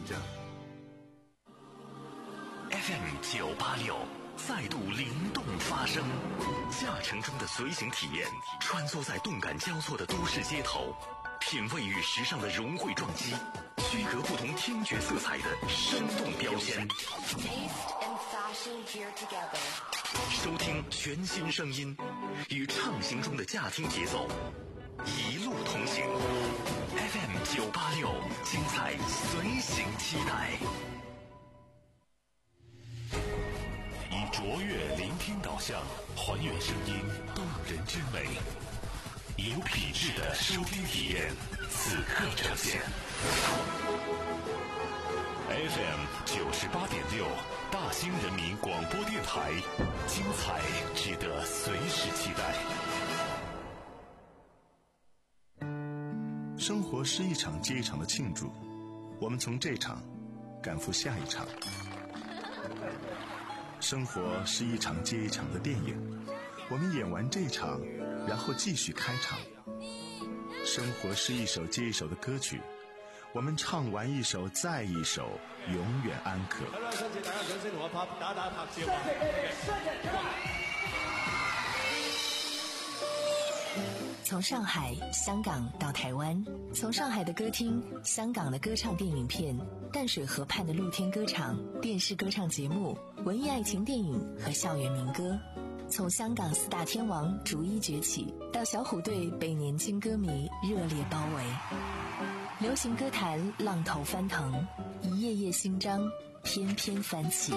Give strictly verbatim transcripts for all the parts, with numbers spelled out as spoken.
着。 F M 九八六再度灵动发声，驾乘中的随行体验，穿梭在动感交错的都市街头，品味与时尚的融汇撞击，区隔不同听觉色彩的生动标签。收听全新声音，与畅行中的驾听节奏，一路同行。F M 九八六，精彩随行期待。以卓越聆听导向，还原声音动人之美，以有品质的收听体验，此刻呈现。F M 九十八点六，大兴人民广播电台，精彩值得随时期待。 生活是一场接一场的庆祝，我们从这场赶赴下一场。生活是一场接一场的电影，我们演完这场，然后继续开场。生活是一首接一首的歌曲，我们唱完一首再一首，永远安可。 从上海、香港到台湾，从上海的歌厅、香港的歌唱电影片、淡水河畔的露天歌场、电视歌唱节目、文艺爱情电影和校园民歌，从香港四大天王逐一崛起，到小虎队被年轻歌迷热烈包围。流行歌坛浪头翻腾，一页页新章翩翩翻起。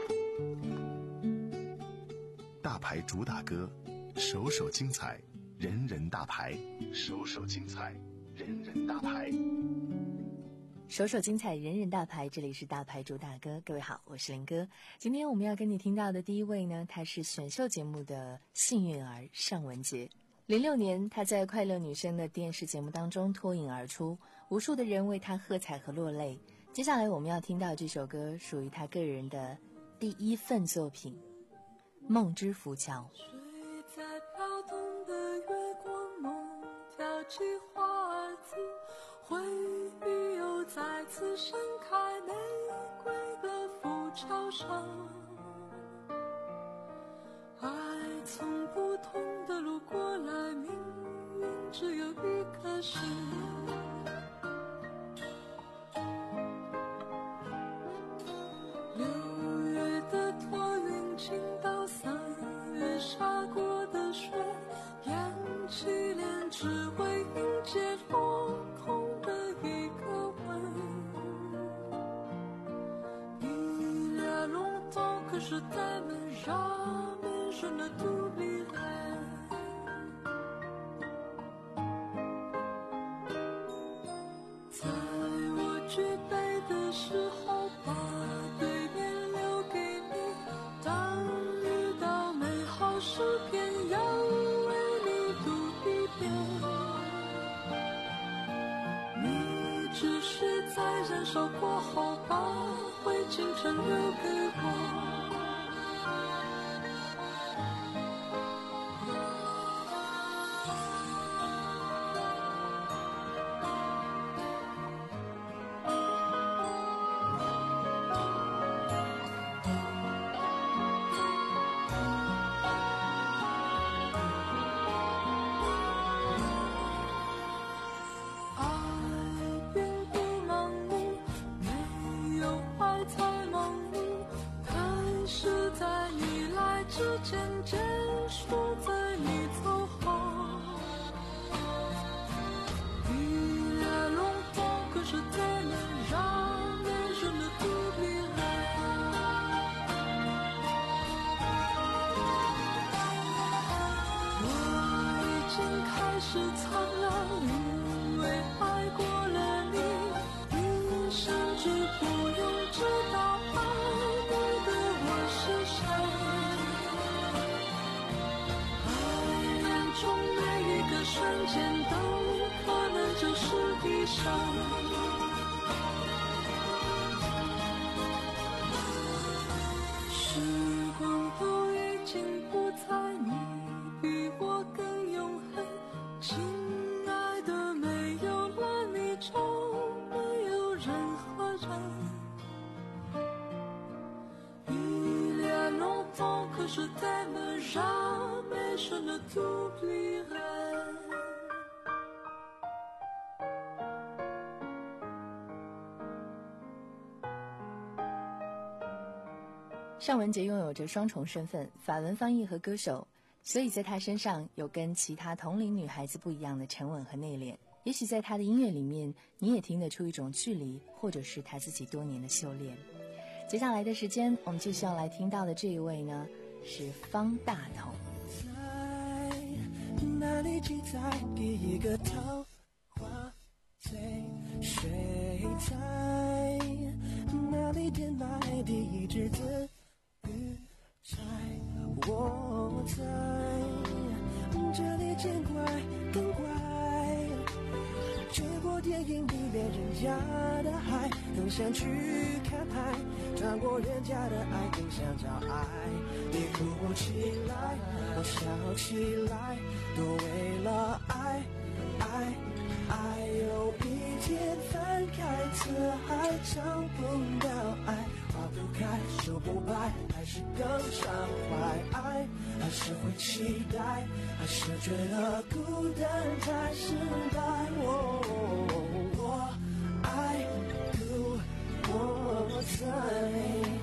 大牌主打歌，首首精彩，人人大牌，首首精彩，人人大牌， 首首精彩，人人大牌。这里是大牌主打歌，各位好，我是林哥。今天我们要跟你听到的第一位呢，他是选秀节目的幸运儿尚雯婕。零六年，他在《快乐女声》的电视节目当中脱颖而出，无数的人为他喝彩和落泪。接下来我们要听到这首歌，属于他个人的第一份作品《梦之浮桥》。 睡在飘动的月光，梦飘起花儿子，回忆又再次盛开，玫瑰的浮桥上，爱从不同的路过来，命运只有一个是六月的托云倾倒三月洒过的水，扬起脸只为迎接落空的一个吻。Il y a longtemps que je t'aime, jamais je ne t'oublierai。在我举杯的时候，把对面留给你，当遇到美好诗篇，要为你读一遍。你只是在燃烧过后，把灰烬全留给我。之间结束在你走后。Il y a longtemps que je t'aime, jamais je ne t'oublierai。我已经开始苍老，因为爱过了你，你甚至不用知道爱你的我是谁。瞬间都可能就是一生。时光都已经不在，你比我更永恒，请着。Il y a longtemps que je t'aime, jamais je ne t'oublierai。 尚雯婕拥有着双重身份，法文翻译和歌手，所以在她身上有跟其他同龄女孩子不一样的沉稳和内敛。也许在她的音乐里面，你也听得出一种距离，或者是她自己多年的修炼。接下来的时间，我们继续要来听到的这一位呢，是方大同。 在哪里记载第一个桃花醉？谁在哪里填埋第一只紫玉钗？我在这里见怪更怪，越过电影里面人家的海，更想去看海，穿过人家的爱，更想找爱。你哭起来，我笑起来，都为了爱，爱，爱。有一天翻开词海，找不到爱，花不开，手不白，还是更畅怀爱，还是会期待，还是觉得孤单才是爱。我我爱故我在。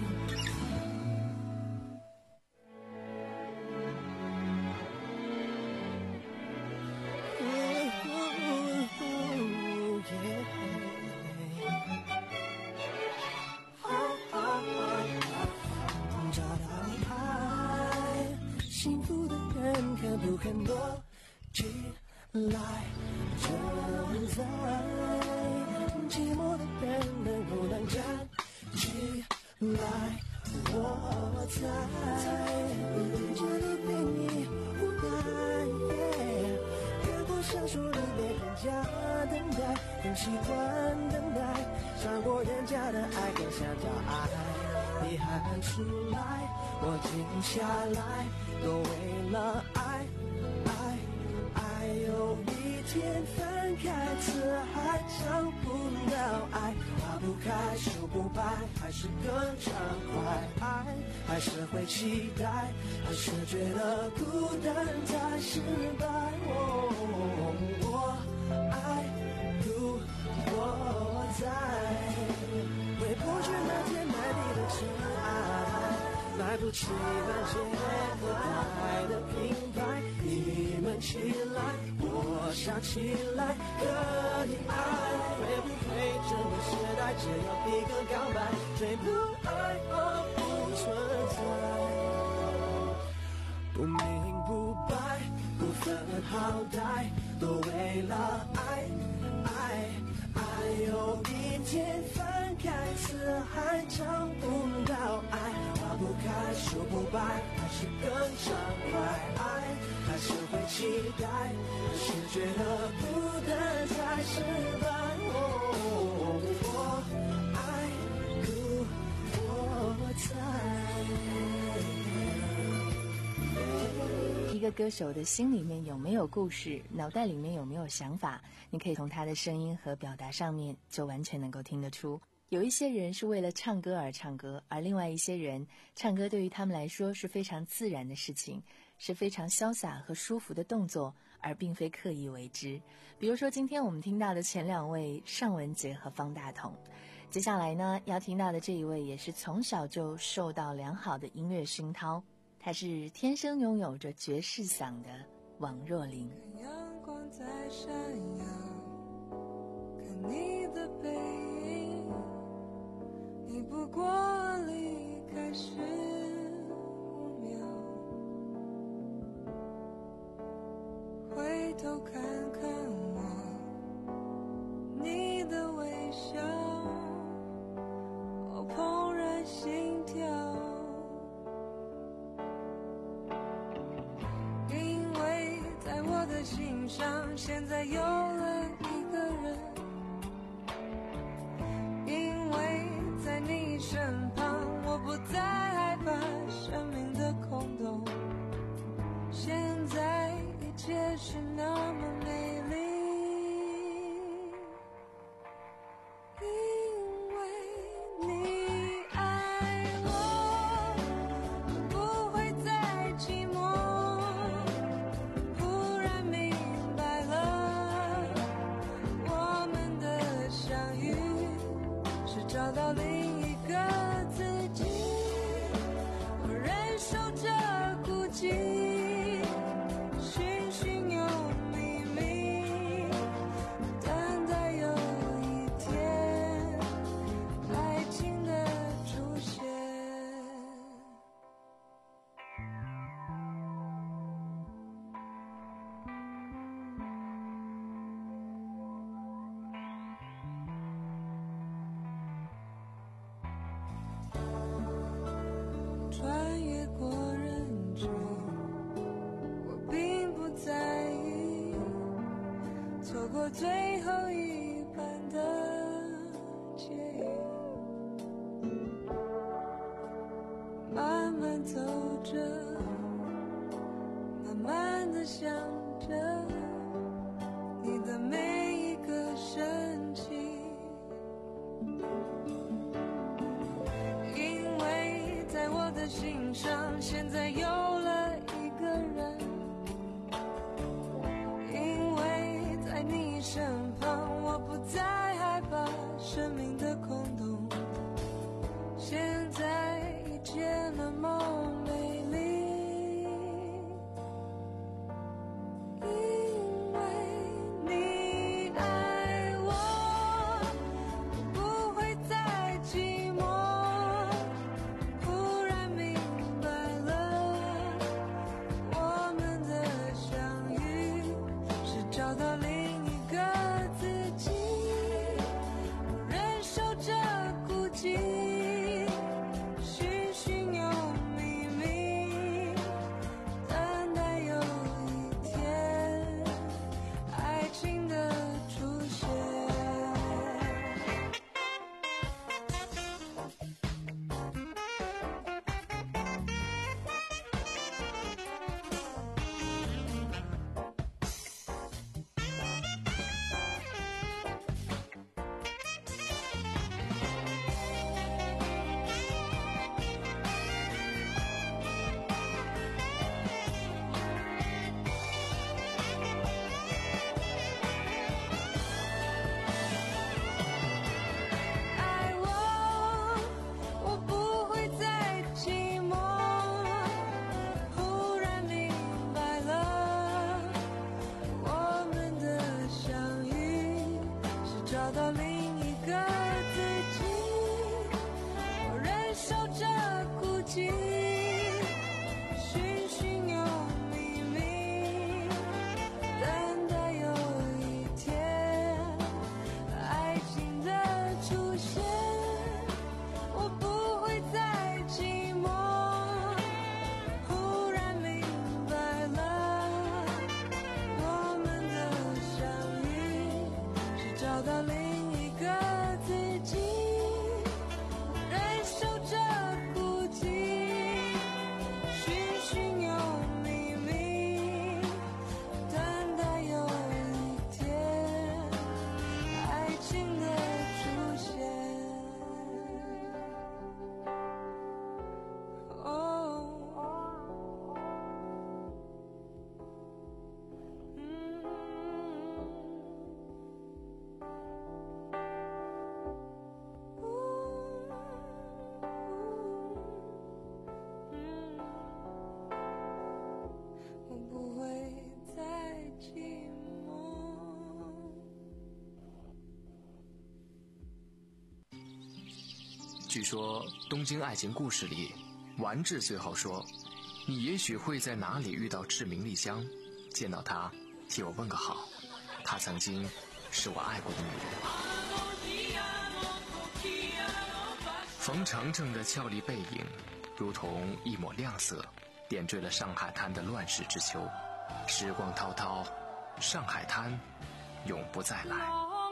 找到爱，幸福的人可不肯躲起来？正在寂寞的人能不能站起来？我在这里陪你无奈，越过闪烁里面人家等待，更习惯等待，穿过人家的爱，更想找爱。你喊出来，我静下来，都为了爱，爱，爱。有一天翻开词海，找不到爱，花不开，手不白，还是更畅怀爱，还是会期待，还是觉得孤单才是爱。我我爱故我在，回不去那天埋地的尘埃，买不起满街和爱的品牌。你们起来，我想起来，和你爱，会不会整个时代只有一个告白？谁不爱我不存在，不明不白，不分好歹，都为了爱，爱，爱。有一天翻开词海，找不到爱，花不开，手不白，还是更畅怀爱，还是会期待，还是觉得孤单才是爱。我我爱故我在。一个歌手的心里面有没有故事，脑袋里面有没有想法，你可以从他的声音和表达上面就完全能够听得出。有一些人是为了唱歌而唱歌，而另外一些人唱歌对于他们来说是非常自然的事情，是非常潇洒和舒服的动作，而并非刻意为之。比如说今天我们听到的前两位尚雯婕和方大同，接下来呢要听到的这一位也是从小就受到良好的音乐熏陶，他是天生拥有着爵士嗓的王若琳。 看阳光在闪耀，看你的背影，你不过离开十五秒，回头看看我，你的微笑，我怦然心跳，因为在我的心上现在有了一个人，因为在你身旁我不再害怕生命的空洞，现在一切是那么美丽，因为找到另一个自己，我忍受着孤寂，寻寻又觅觅，等待有一天爱情的出现。穿越过人群，我并不在意，错过最后一班的捷运，慢慢走着，慢慢地想着你的每一个神情，因为在我的心上现在有了一个人，因为在你身旁我不再害怕生命的空洞，现在一切那么美丽，因为你爱我，不会再寂寞，忽然明白了，我们的相遇是找到另一个自己，忍受着孤寂，寻寻又觅觅，等待有一天爱情的出现。爱我，我不会再寂寞，忽然明白了，我们的相遇是找到另一个自己，我忍受着孤寂，寻寻又觅觅，等待有一天爱情的出现，我不会再寂寞，忽然明白了，我们的相遇是找到另一个自己，忍受着孤寂，寻寻又觅觅，等待有一天爱情的出现。哦，嗯，嗯，我不会再寂寞。 据说《东京爱情故事》里，丸治最后说：“你也许会在哪里遇到志明丽香，见到她，替我问个好。她曾经是我爱过的女人。”冯程程的俏丽背影，如同一抹亮色，点缀了上海滩的乱世之秋。时光滔滔，上海滩永不再来。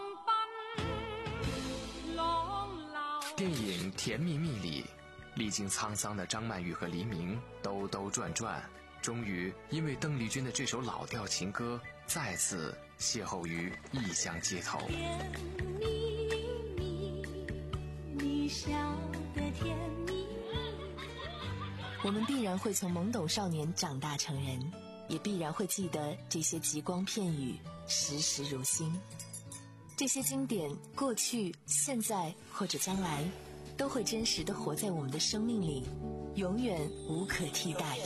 电影《甜蜜蜜》里，历经沧桑的张曼玉和黎明兜兜转转，终于因为邓丽君的这首老调情歌，再次邂逅于异乡街头。 甜蜜蜜，你笑得甜蜜蜜。 我们必然会从懵懂少年长大成人，也必然会记得这些极光片语，时时如新。 这些经典，过去、现在或者将来，都会真实地活在我们的生命里，永远无可替代。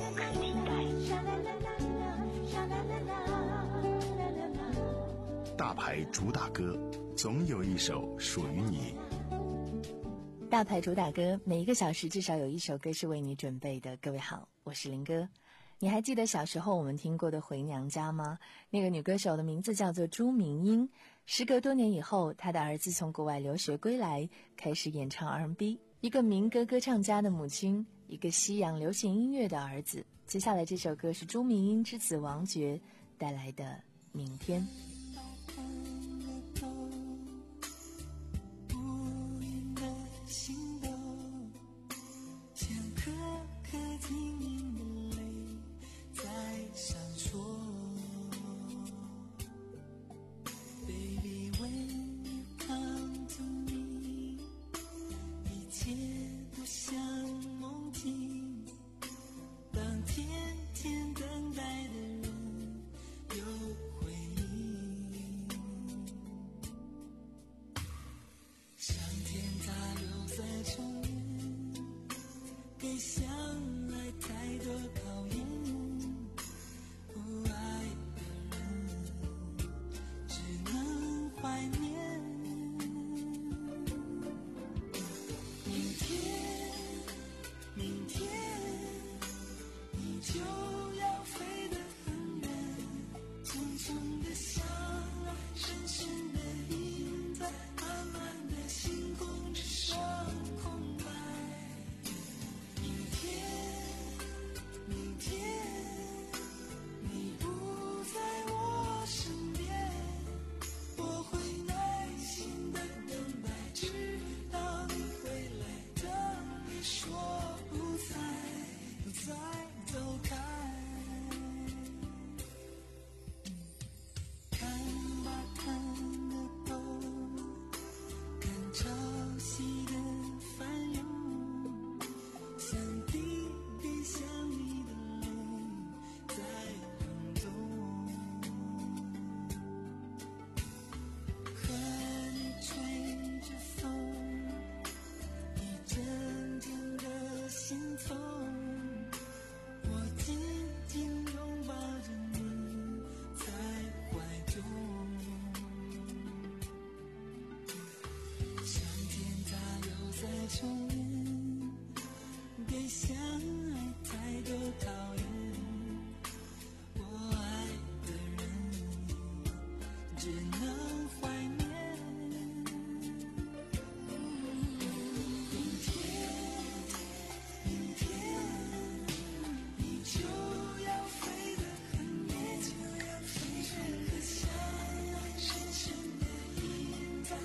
大牌主打歌，总有一首属于你。 大牌主打歌，每一个小时至少有一首歌是为你准备的。各位好，我是林哥。你还记得小时候我们听过的《回娘家》吗？那个女歌手的名字叫做朱明英。时隔多年以后，她的儿子从国外留学归来，开始演唱 R and B。 一个民歌歌唱家的母亲，一个西洋流行音乐的儿子。接下来这首歌是朱明英之子王珏带来的《明天》。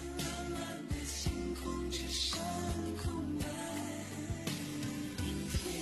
明天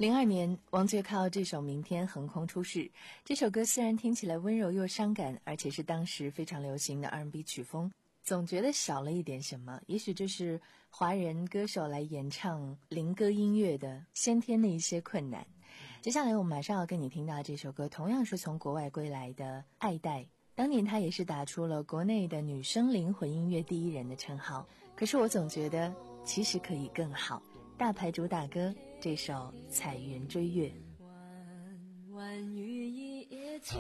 零二年，王珏靠这首《明天》横空出世。这首歌虽然听起来温柔又伤感，而且是当时非常流行的 R and B 曲风，总觉得少了一点什么。也许这是华人歌手来演唱灵歌音乐的先天的一些困难。接下来我们马上要跟你听到这首歌，同样是从国外归来的爱戴。当年他也是打出了国内的女生灵魂音乐第一人的称号，可是我总觉得其实可以更好。大牌主打歌这首《彩云追月》。 弯弯雨一夜情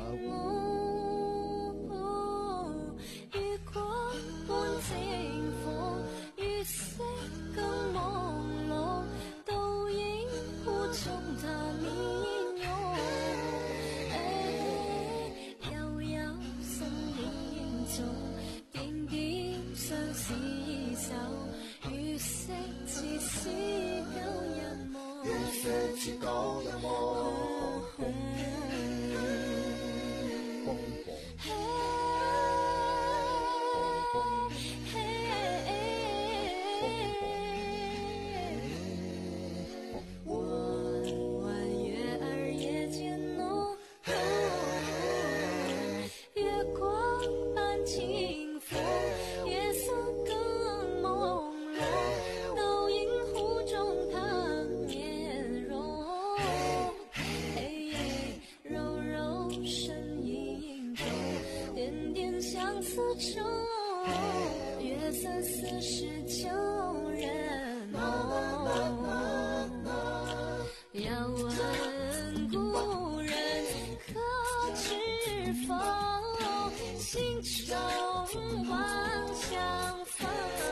浓，月光伴清風，月色更朦朧，倒影湖中它面容。遙遙身影中，點點相思手，月色似是舊日夢，月色似舊日夢。月色似是旧人梦，要问故人可知否？心中望相逢，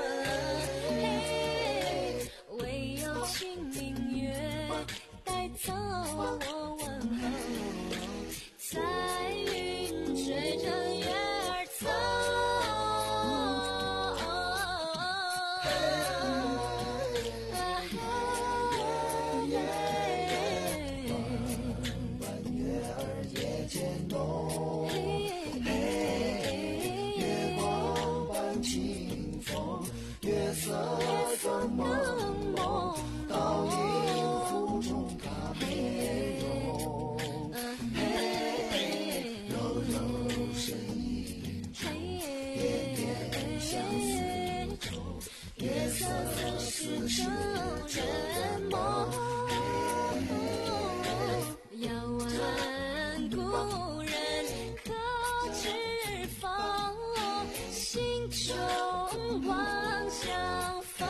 唯有清明月带走我问候，彩云追着月儿走。 月色更朦胧，倒影湖中它面容，柔柔身影中，点点相思愁，月色似是旧人梦。要问故人可知否？心中望相逢，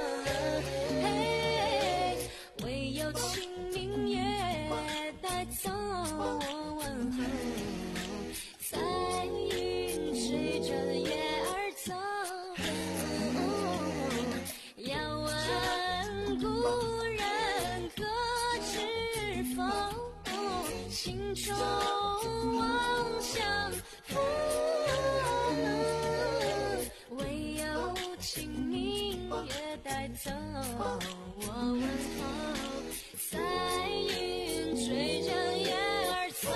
唯有清明月带走我问候，彩云追着月儿走。要问故人可知否？心中望相逢。清明月带走我问候，彩云追着月儿走。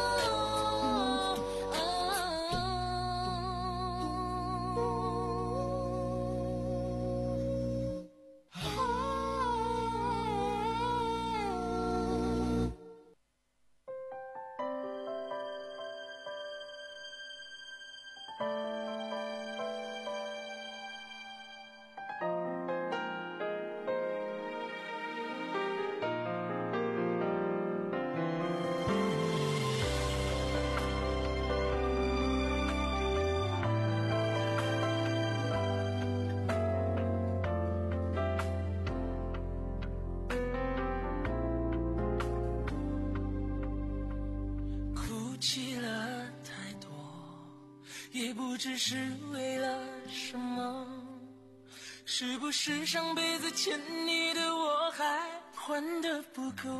也不知是为了什么，是不是上辈子欠你的我还还得不够？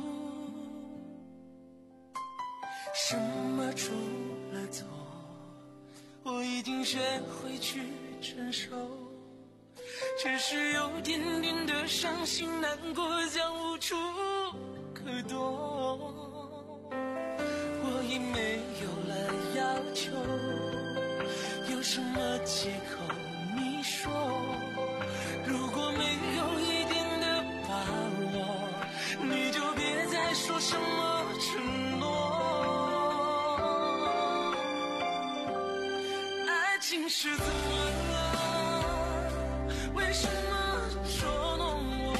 什么出了错，我已经学会去承受，只是有点点的伤心难过，将无处可躲。我已没有了要求，有什么借口你说？如果没有一点的把握，你就爱情是怎么了？为什么捉弄我？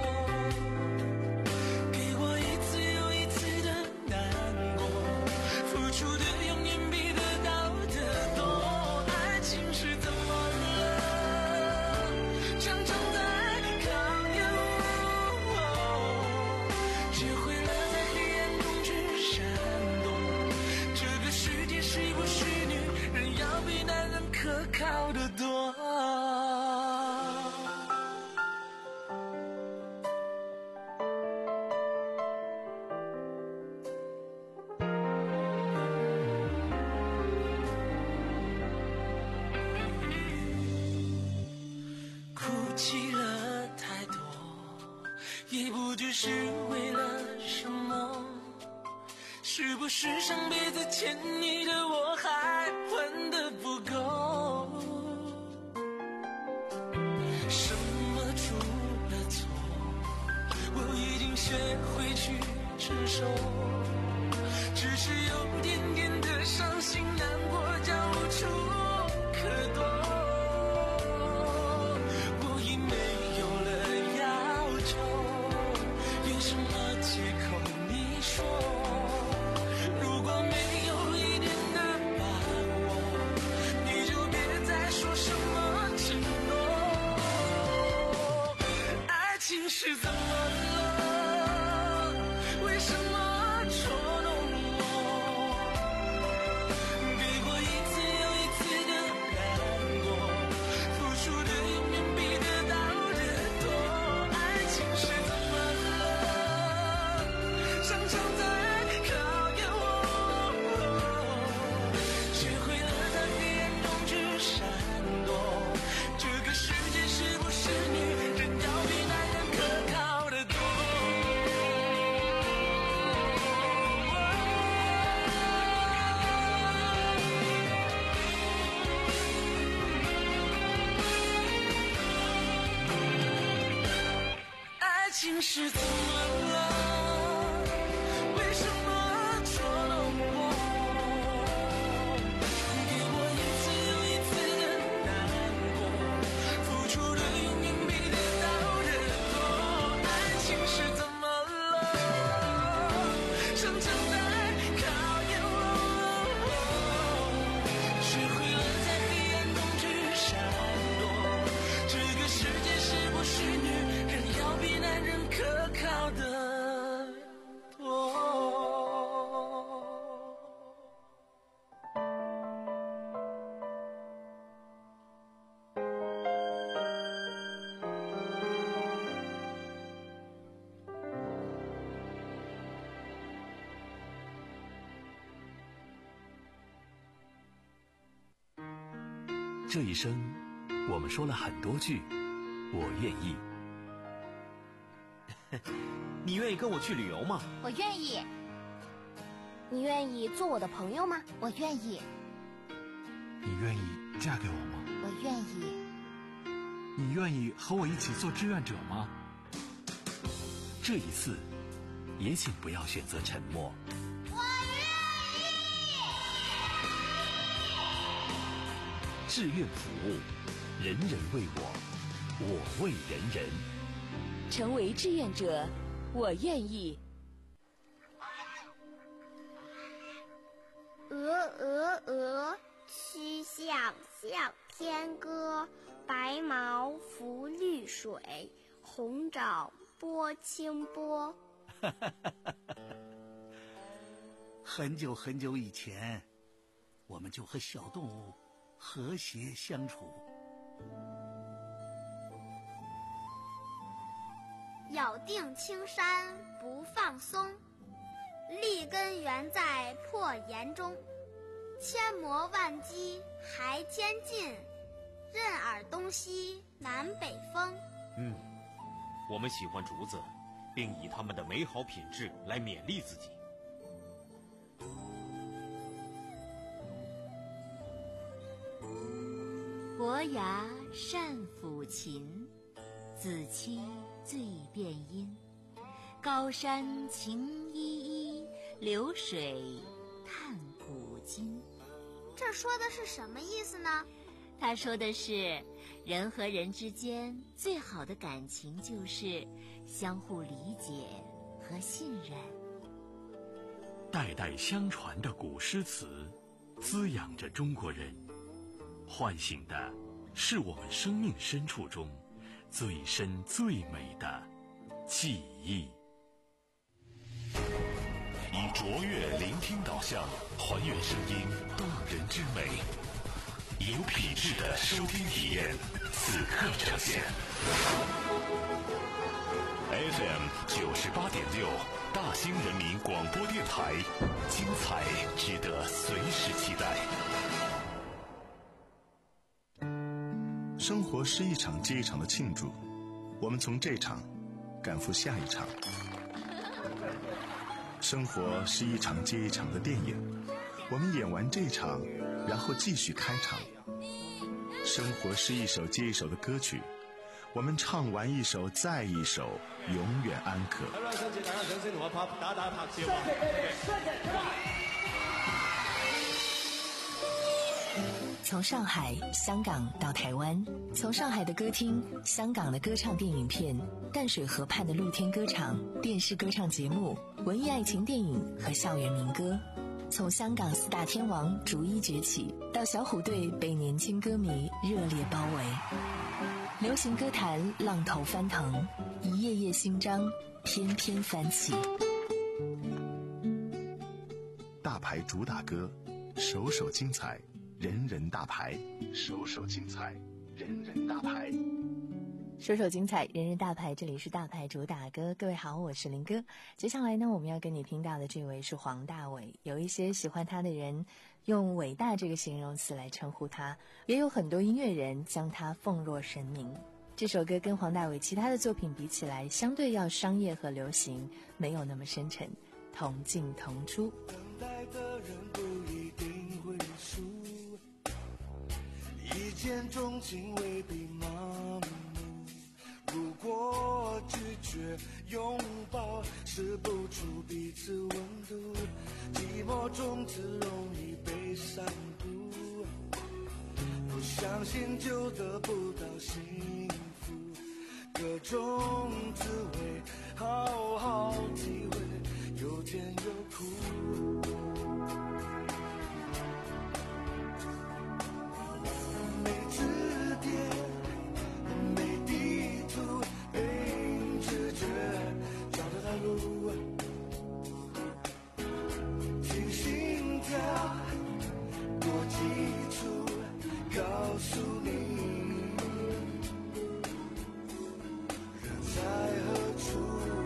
给我一次又一次的难过，付出的永远比得到的多。爱情是怎么了？常常在考验我，学会了在黑暗中去闪躲。这个世界是不是女人要比男人可靠的多？哭泣了太多，也不知是为了什么。是不是上辈子欠你的我还还得不够？什么出了错，我已经学会去承受，只是有点点的伤心难过，叫无处可躲。我已没有了要求，有什么借口你说？如果没有一点的把握，你就别再说什么承诺。爱情是怎么了？为什么捉弄我？给我一次又一次的难过，付出的永远比得到的多。爱情是怎么了？常常在考验我，学会了在黑暗中去闪躲。这个世界是不是女人要比男人可靠的多？爱情是怎么了？为什么捉弄我？给我一次又一次的难过，付出的永远比得到的多。爱情是怎么了？常常在考验我，学会了在黑暗中去闪躲。这个世界是不是女人要比男人可靠的多？ 这一生，我们说了很多句“我愿意”。 你愿意跟我去旅游吗？ 我愿意。你愿意做我的朋友吗？我愿意。 你愿意嫁给我吗？ 我愿意。 你愿意和我一起做志愿者吗？ 这一次，也请不要选择沉默。 我愿意。 志愿服务，人人为我，我为人人。 成为志愿者，我愿意。 鹅鹅鹅，曲项向天歌。白毛浮绿水，红掌拨清波。 很久很久以前，我们就和小动物和谐相处。 咬定青山不放松，立根原在破岩中。千磨万击还坚劲，任尔东西南北风。 嗯，我们喜欢竹子，并以它们的美好品质来勉励自己。 伯牙善抚琴，子期最辨音。高山晴依依，流水叹古今。 这说的是什么意思呢？ 他说的是，人和人之间最好的感情就是相互理解和信任。 代代相传的古诗词，滋养着中国人，唤醒的是我们生命深处中最深最美的记忆。以卓越聆听导向，还原声音动人之美，有品质的收听体验，此刻呈现。F M 九十八点六，大兴人民广播电台，精彩值得随时期待。 生活是一场接一场的庆祝，我们从这场赶赴下一场。生活是一场接一场的电影，我们演完这场，然后继续开场。生活是一首接一首的歌曲，我们唱完一首再一首，永远安可。 从上海、香港到台湾，从上海的歌厅、香港的歌唱电影片、淡水河畔的露天歌场、电视歌唱节目、文艺爱情电影和校园民歌，从香港四大天王逐一崛起，到小虎队被年轻歌迷热烈包围，流行歌坛浪头翻腾，一页页新章翩翩翻起。 大牌主打歌，首首精彩，人人大牌，首首精彩，人人大牌， 首首精彩，人人大牌。这里是大牌主打歌，各位好，我是林哥。接下来呢，我们要跟你听到的这位是黄大炜。有一些喜欢他的人用伟大这个形容词来称呼他，也有很多音乐人将他奉若神明。这首歌跟黄大炜其他的作品比起来，相对要商业和流行，没有那么深沉，同进同出。 等待的人不一定会输，一见钟情未必盲目，如果拒绝拥抱，试不出彼此温度，寂寞中只容易被散布，不相信就得不到幸福，各种滋味好好体会，有甜有苦，没字典，没地图，凭直觉找到条路，听心跳多基础，告诉你人在何处。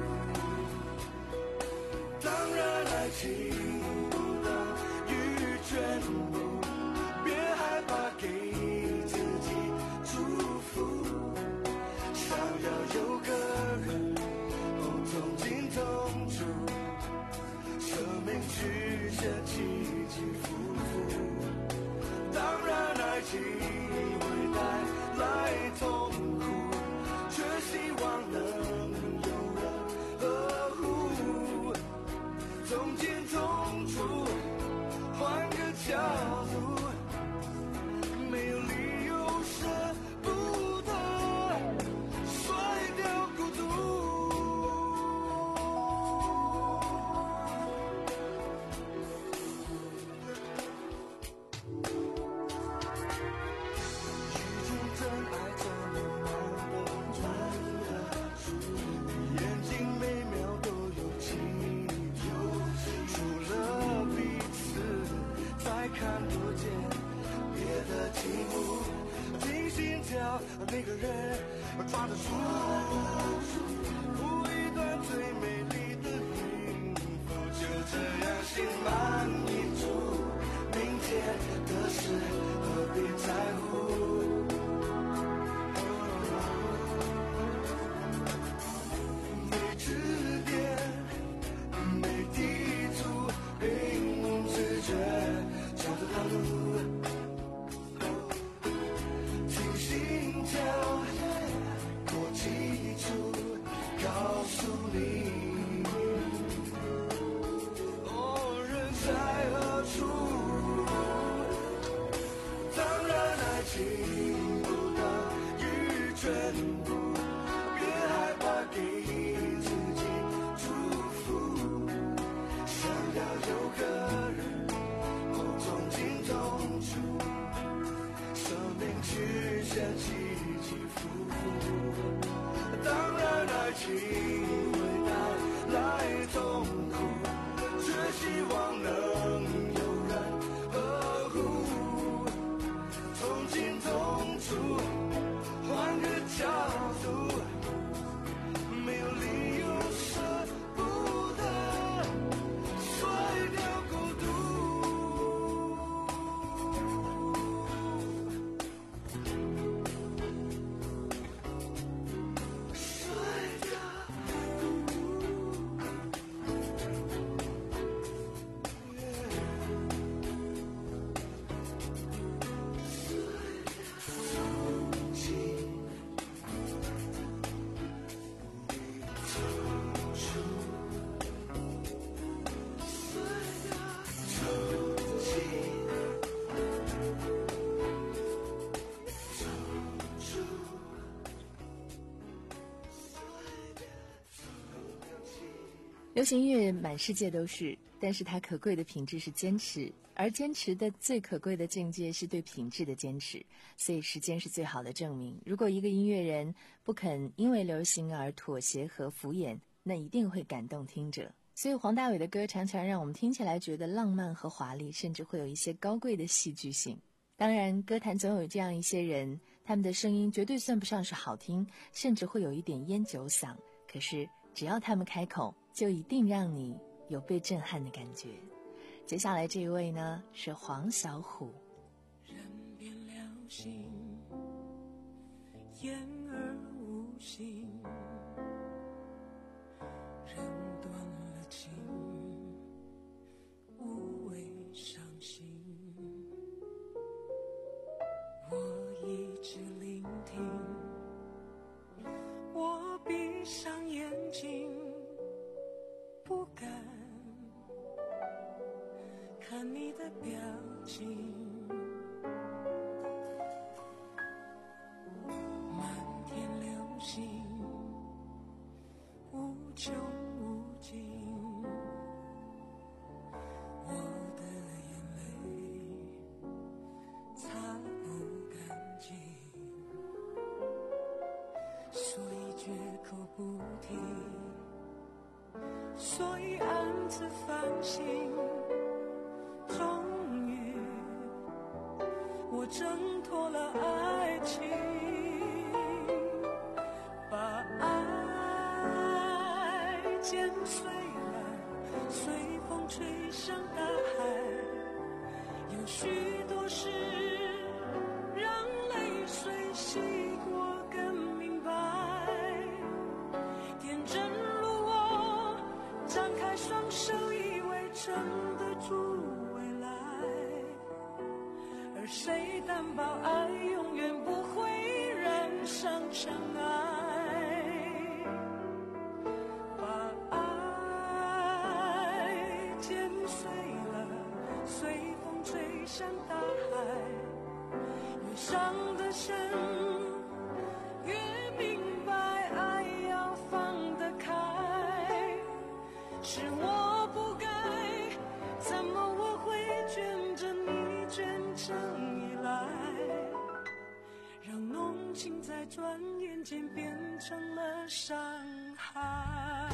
当然爱情不等于全部，别害怕给自己祝福，想要有个人哦同进同出，生命曲线起起伏伏，当然爱情会带来痛苦，却希望能有人呵护，从进从出，换个角度，没有理由舍不得甩掉孤独。雨中真爱怎么能懂穿得出，眼睛每秒都有情有，除了彼此才看不见别的题目，听心跳每个人抓得住，谱一段最美丽的音符，就这样心满意足，明天的事何必在乎，没指点，没地图，凭直觉找得到路，听心跳多基础，告诉你哦人在何处， 之间起起伏伏，当然爱情会带来痛苦，却希望能有人呵护，从今痛楚换个角度，没有理由舍不得甩掉孤独。 流行音乐满世界都是，但是它可贵的品质是坚持，而坚持的最可贵的境界是对品质的坚持。所以时间是最好的证明，如果一个音乐人不肯因为流行而妥协和敷衍，那一定会感动听者。所以黄大炜的歌常常让我们听起来觉得浪漫和华丽，甚至会有一些高贵的戏剧性。当然歌坛总有这样一些人，他们的声音绝对算不上是好听，甚至会有一点烟酒嗓，可是只要他们开口，就一定让你有被震撼的感觉。接下来这一位呢，是黄小琥。 人变了心，言而无信，人断了情，无谓伤心。我一直聆听，我闭上眼睛，不敢看你的表情，漫天流星，无穷无尽，我的眼泪擦不干净，所以绝口不提，所以暗自反省，终于我挣脱了爱情，把爱剪碎了，随风吹向大海。有许多事让泪水洗过更明白，天真如我张开双手，以为撑得住未来，而谁担保爱永远不会染上尘埃，把爱剪碎了，随风吹向大海，越伤得深，越明白爱要放得开，是我不该，怎么我会卷着你卷成依赖，让浓情在转眼间变成了伤害。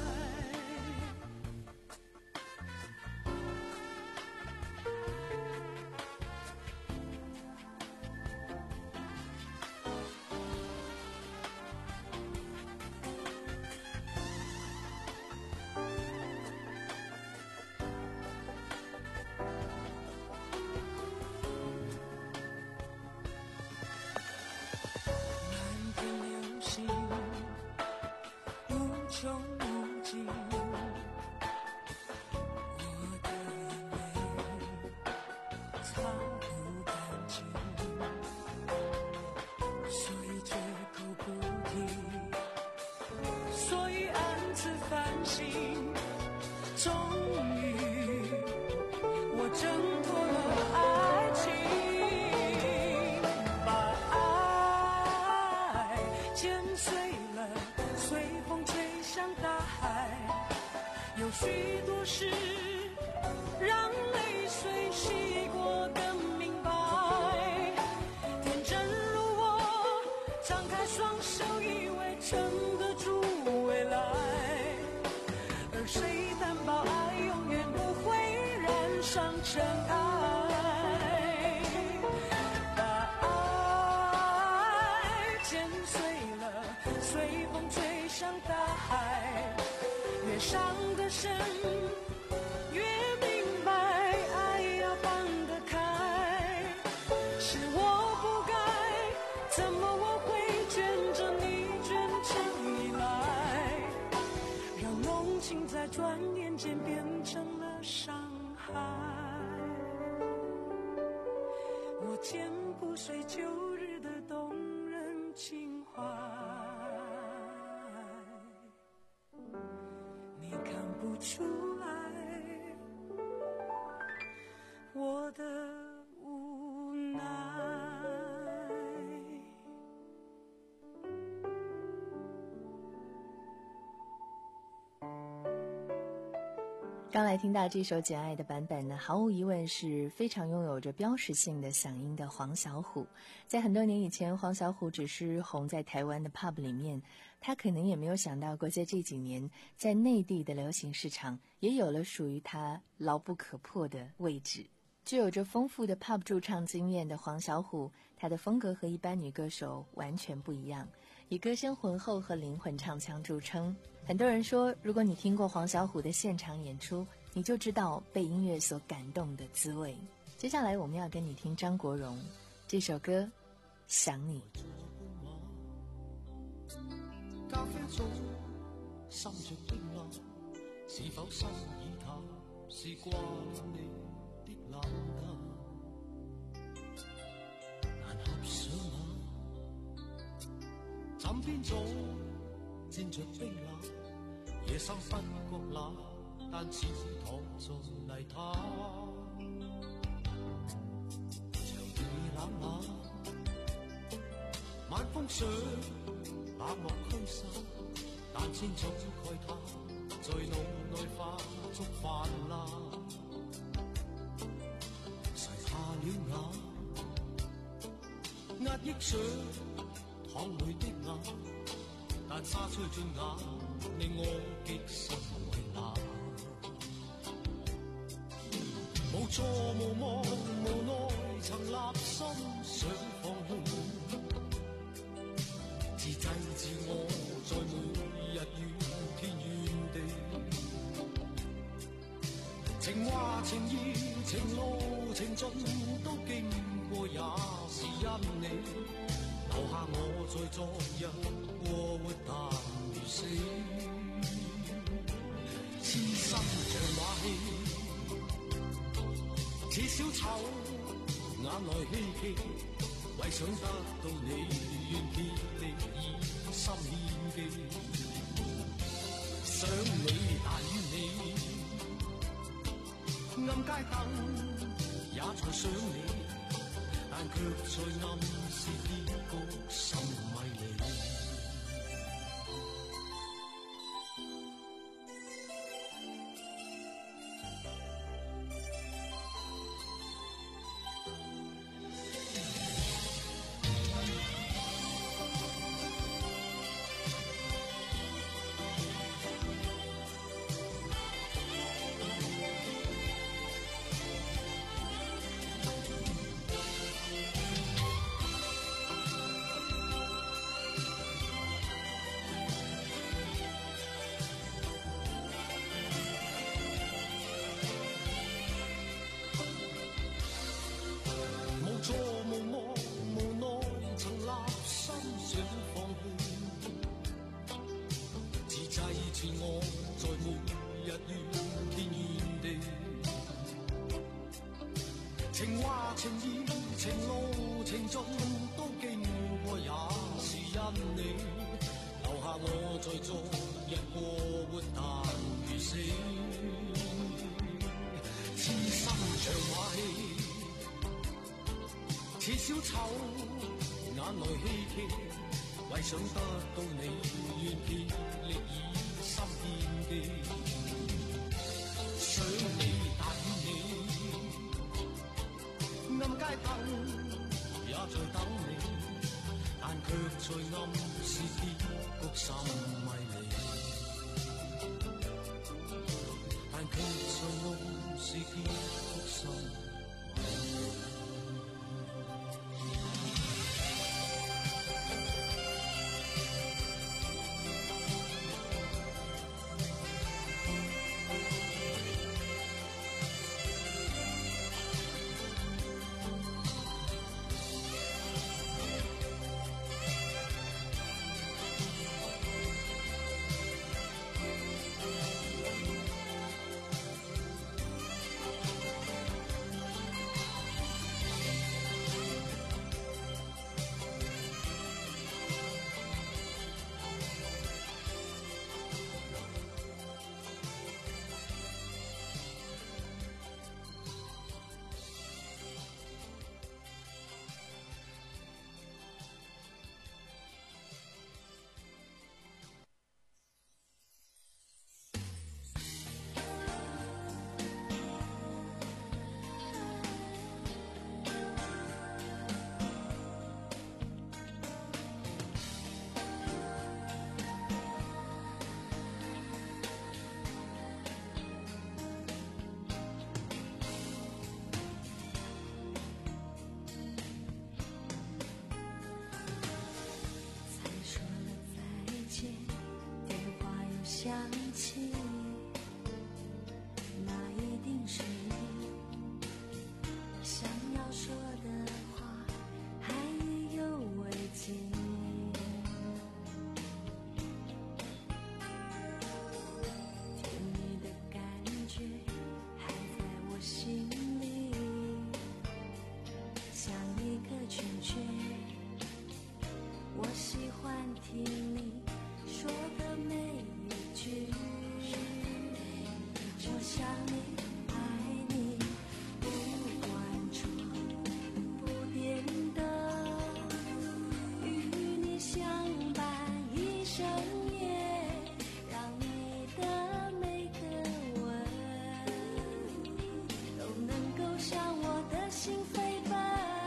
有许多事让泪水洗过更明白，天真上尘埃，把爱剪碎了，随风吹向大海。越伤得深，越明白爱要放得开。是我不该，怎么我会卷着你卷成依赖，让浓情在转眼间变成了伤害。我剪不碎旧日的动人情怀，你看不出来我的无奈。 刚来听到这首《简爱》的版本呢，毫无疑问是非常拥有着标识性的嗓音的黄小琥。在很多年以前，黄小琥只是红在台湾的 pub 里面，他可能也没有想到过，在这几年，在内地的流行市场也有了属于他牢不可破的位置。具有着丰富的 pub 驻唱经验的黄小琥，她的风格和一般女歌手完全不一样，以歌声浑厚和灵魂唱腔著称。很多人说，如果你听过黄小琥的现场演出，你就知道被音乐所感动的滋味。接下来我们要跟你听张国荣这首歌《想你》。 咖啡早滲着冰冷，是否心已淡？是掛你的冷淡，難合上眼。枕邊早沾着冰冷，夜深不覺冷，但似躺在泥灘。長夜冷冷，晚風想冷漠驅散，但清早蓋他在腦內化作泛濫。垂下了眼，壓抑想淌淚的眼，但沙吹進眼，令我極心為難。無助無望無奈，曾立心想放棄，自制自我，在每日怨天怨地。情話情意情路情盡都經過，也是因你留下我在昨日過活但如死。痴心像馬戲，似小丑眼內希冀，為想得到你願竭力以心獻技。想你但與你暗街燈也在想你，但卻在暗示結局甚迷離。情話情意情路情盡都經過，也是因你留下我在昨日過活但如死。痴心像馬戲，似小丑眼內希冀，為想得到你願竭力以心獻技。想你但與你暗街燈也在等你，但卻在暗示結局甚迷離，但卻在暗示結局想起，那一定是你想要说的话，还意犹未尽。甜蜜的感觉还在我心里，像一个圈圈。我喜欢听你说的每一句，我想你爱你，不管窗不点灯，与你相伴一生夜，让你的每个吻都能够向我的心飞奔。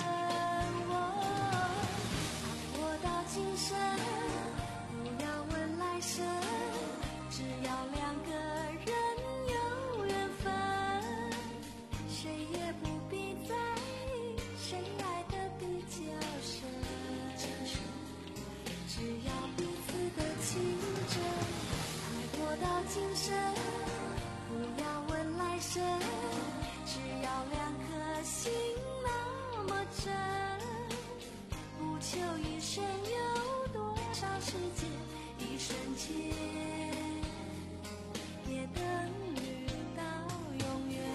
爱我到今生，不要问来生，只要两个人有缘分，谁也不必在意谁爱的比较深，只要彼此的情真。爱过到今生，不要问来生，只要两颗心那么真，不求一生有多少时间，一瞬间也等于到永远。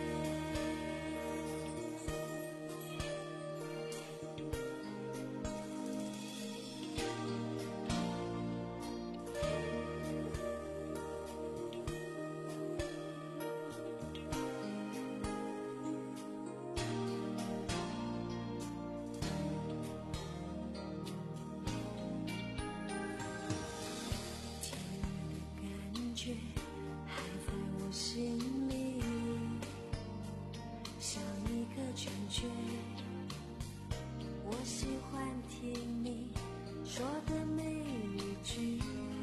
感觉还在我心里，像一个圈圈。我喜欢听你说的每一句，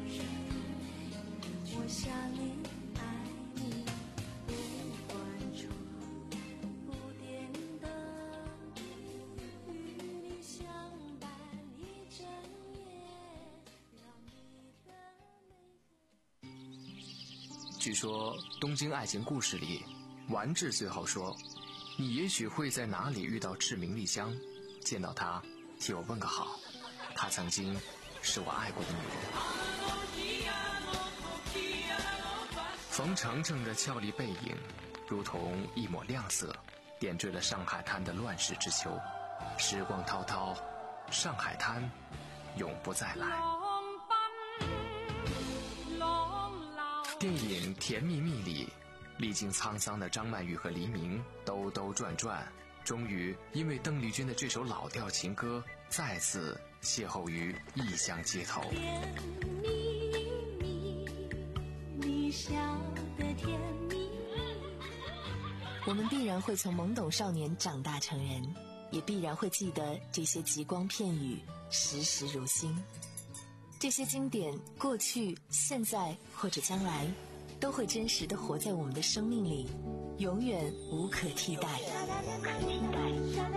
我想你爱你，不管窗不点灯，与你相伴一整夜，让你的据说《东京爱情故事》里，丸治最后说：“你也许会在哪里遇到志明丽香，见到她，替我问个好。她曾经是我爱过的女人。”冯程程的俏丽背影，如同一抹亮色，点缀了上海滩的乱世之秋。时光滔滔，上海滩永不再来。电影《甜蜜蜜》里，历经沧桑的张曼玉和黎明兜兜转转，终于因为邓丽君的这首老调情歌，再次邂逅于异乡街头。 甜蜜蜜，你笑得甜蜜。 我们必然会从懵懂少年长大成人，也必然会记得这些极光片语，时时如新。这些经典，过去、现在或者将来，都会真实地活在我们的生命里，永远无可替代。 可替代。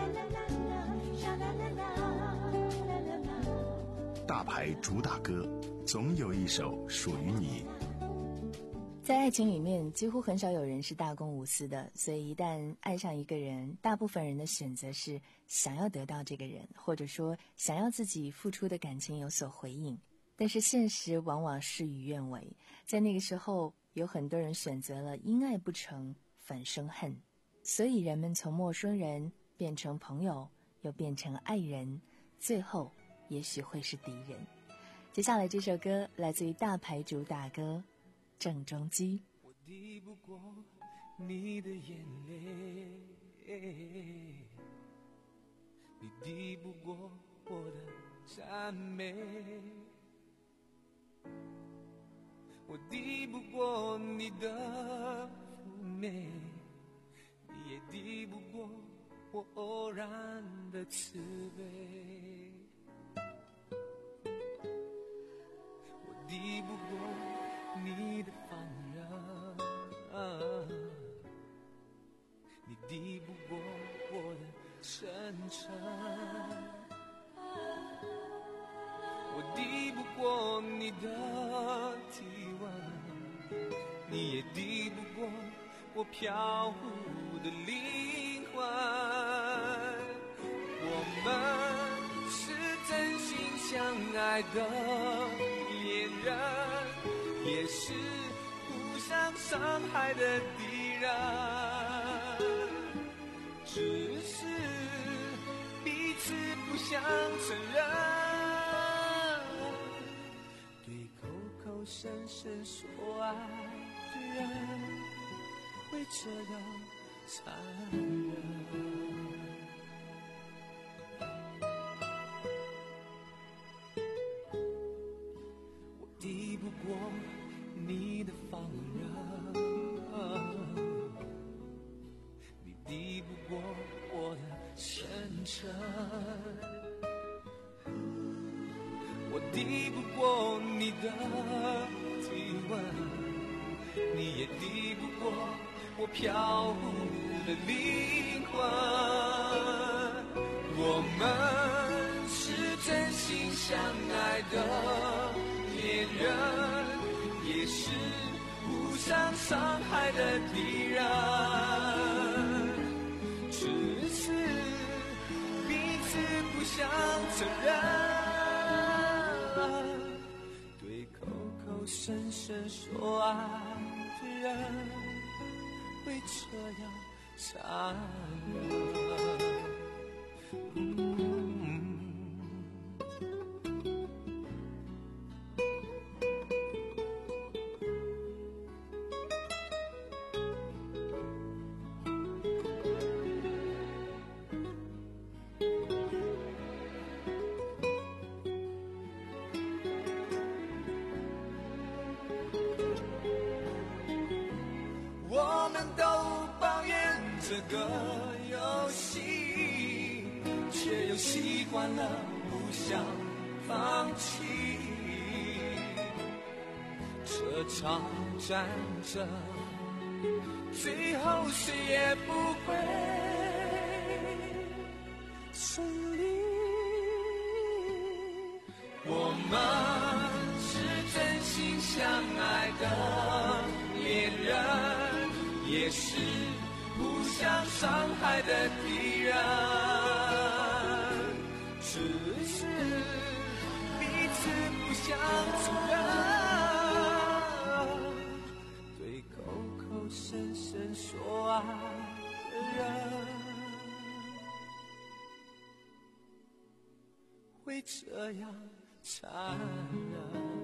大牌主打歌，总有一首属于你。 在爱情里面，几乎很少有人是大公无私的，所以一旦爱上一个人，大部分人的选择是想要得到这个人，或者说想要自己付出的感情有所回应。但是现实往往事与愿违，在那个时候，有很多人选择了因爱不成反生恨，所以人们从陌生人变成朋友，又变成爱人，最后也许会是敌人。接下来这首歌来自于大牌主打歌郑中基。 我抵不过你的眼泪，你抵不过我的赞美，我抵不过你的妩媚，你也抵不过我偶然的慈悲。我抵不过你的放任，你抵不过我的真诚，我抵不过你的体温，你也抵不过我飘忽的灵魂。我们是真心相爱的恋人，也是互相伤害的敌人，只是彼此不想承认，对口口声声说爱的人会这样残忍。我抵不过你的放任，你抵不过我的深沉，我抵不过你的体温，你也抵不过我飘忽的灵魂。我们是真心相爱的恋人，也是互相伤害的敌人，只是彼此不想承认，对口口声声说爱的人会这样残忍。我们都抱怨这个游戏，却又习惯了不想放弃。这场战争最后谁也不会胜利。我们是真心相爱的恋人，也是互相伤害的敌人，只是彼此不想承认，对口口声声说爱的人会这样残忍。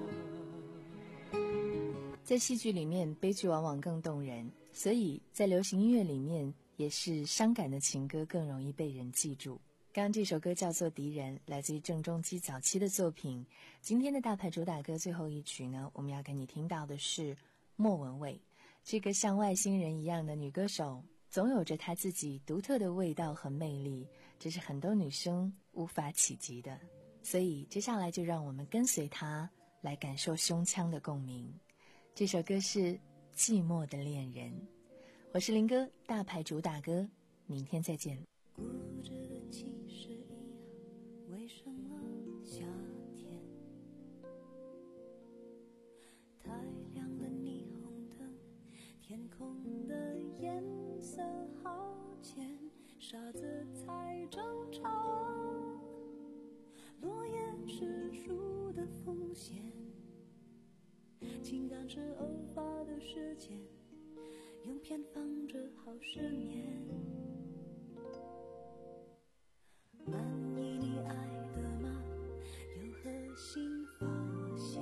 在戏剧里面，悲剧往往更动人，所以在流行音乐里面，也是伤感的情歌更容易被人记住。刚刚这首歌叫做《敌人》，来自于郑中基早期的作品。今天的大牌主打歌最后一曲呢，我们要给你听到的是莫文蔚。这个像外星人一样的女歌手，总有着她自己独特的味道和魅力，这是很多女生无法企及的。所以接下来就让我们跟随她，来感受胸腔的共鸣。这首歌是《寂寞的恋人》，我是林哥，大牌主打歌， 明天再见。 固执的七十一为什么夏天太亮的霓虹灯，天空的颜色好浅，傻子才正常，落叶是树的风险，情感是偶发的事件，用偏方治好失眠。满意你爱的吗？有何新发现？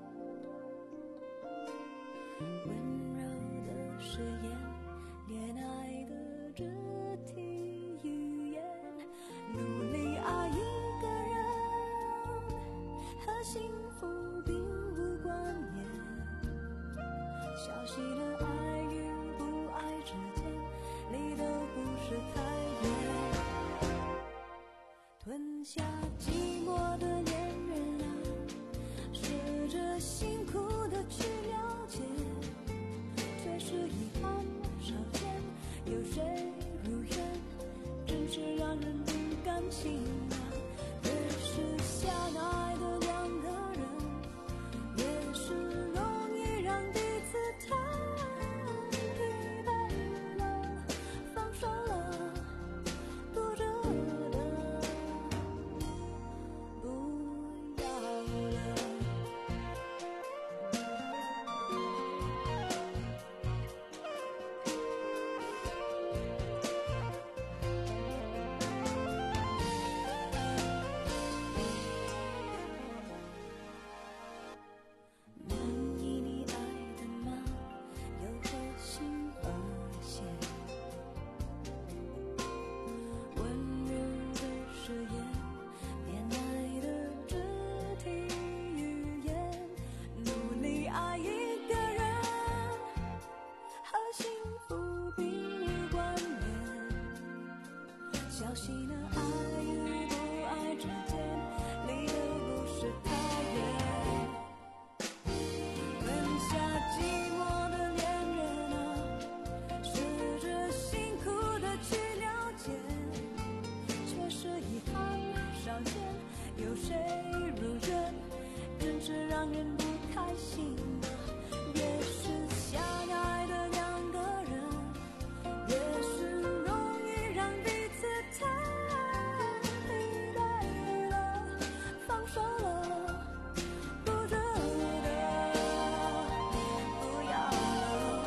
温柔的誓言，恋爱的肢体语言，努力爱一个人，和幸福并无关联。小心的爱与不爱之间，离得不是太远。吞下寂寞的恋人啊，试着辛苦的去了解，却是遗憾少见。有谁如愿，真是让人不甘心啊。越是相爱的两个人，越是容易让彼此太疲惫了，放手了，不值得，不要了。满意你爱的吗？有何新发现？温柔的誓言，恋爱的肢体语言，努力爱一个人，和幸福并无关联。小心的爱与不爱之间，离得不是太远。吞下寂寞的恋人啊，试着辛苦的去了解，却是遗憾少见。有谁如愿，真是让人不开心啊。越是相爱的两个人，越是容易让彼此太疲惫了，放手了，不值得，不要了。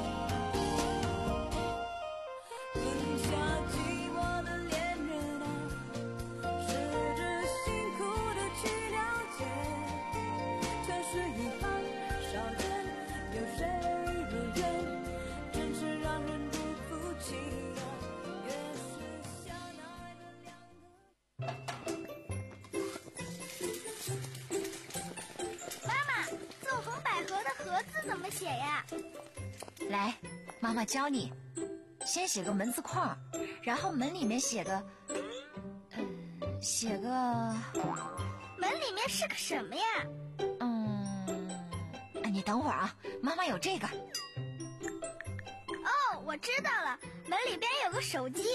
吞下寂寞的恋人啊，试着辛苦的去了解，却是遗憾少见。有谁如愿，真是让人不服气啊。越是相爱的两个。 妈妈，纵横捭阖的阖字怎么写呀？ 来，妈妈教你，先写个门字框，然后门里面写个，嗯，写个， 门里面是个什么呀？ 嗯，哎，你等会儿啊，妈妈有这个。 哦，我知道了，门里边有个手机。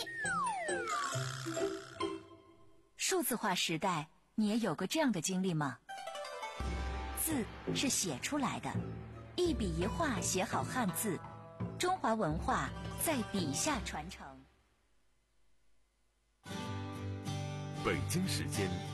数字化时代，你也有过这样的经历吗？字是写出来的，一笔一画写好汉字，中华文化在笔下传承。 北京时间